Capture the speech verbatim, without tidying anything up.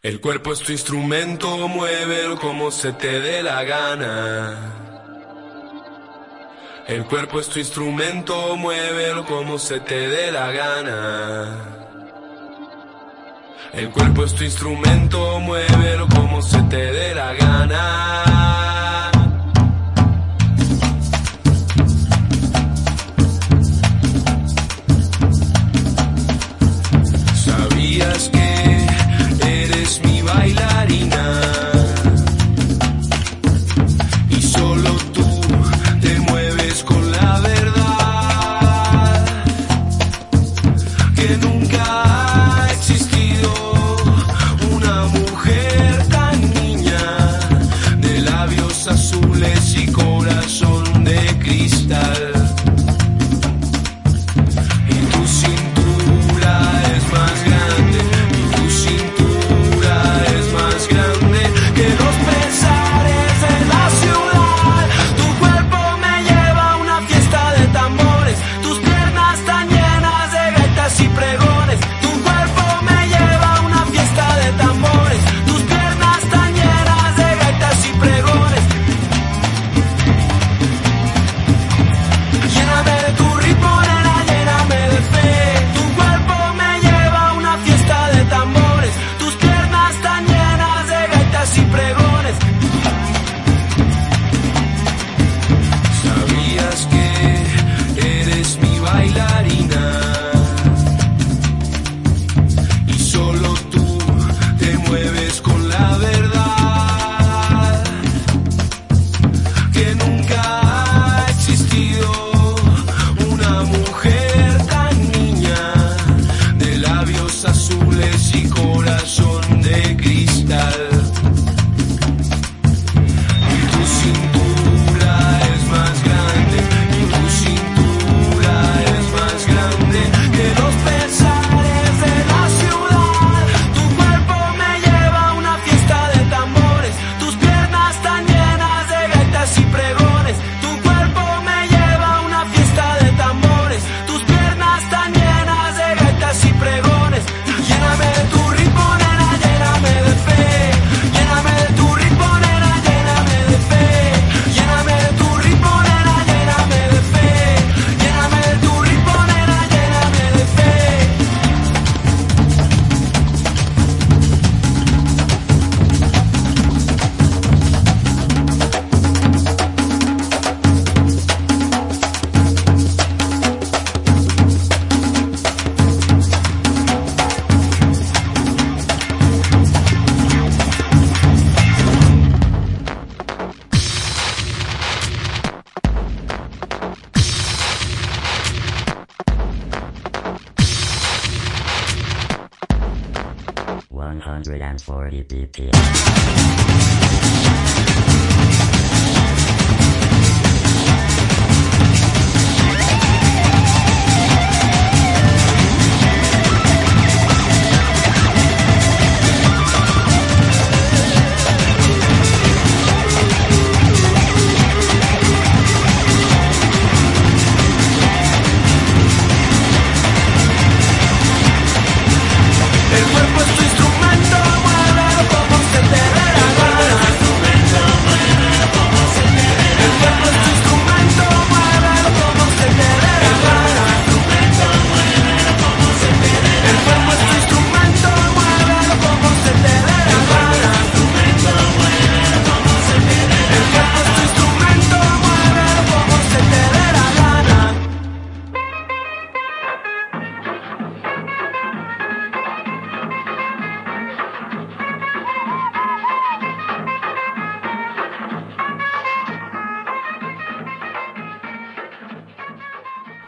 El cuerpo es tu instrumento, muévelo como se te dé la gana. El cuerpo es tu instrumento, muévelo como se te dé la gana. El cuerpo es tu instrumento, muévelo como se te dé la gana. ¿Sabías que eres mi bailarina? Y solo tú te mueves con la verdad, que nunca ha existido una mujer tan niña, de labios azules y corazón de cristal. Y tu cintura es más grande, y tu cintura es más grande que los pesares de la ciudad. Tu cuerpo me lleva a una fiesta de tambores, tus piernas tan llenas de gaitas y pregones. Tu cuerpo me lleva a una fiesta de tambores, tus piernas tan llenas de gaitas y pregones. Lléname de tu ritmo, nena, lléname de fe. Tu cuerpo me lleva a una fiesta de tambores, tus piernas tan llenas de gaitas y pregones. ¿Sabías que eres mi bailarina? Y solo tú te mueves con la verdad, que nunca ha existido una mujer tan niña, de labios azules y corazón de cristal. Y tu cintura es más grande, y tu cintura es más grande que los pesares de la ciudad. Tu cuerpo me lleva a una fiesta de tambores, tus piernas tan llenas de gaitas y pregones. Tu cuerpo me lleva a una fiesta de tambores, tus piernas tan llenas de gaitas y pregones. Lléname de tu ritmo, nena, lléname de fe. Lléname de tu ritmo, nena, lléname de fe. Lléname de tu ritmo, nena, lléname de fe. Lléname de tu ritmo, nena, lléname de fe. one hundred forty B P M.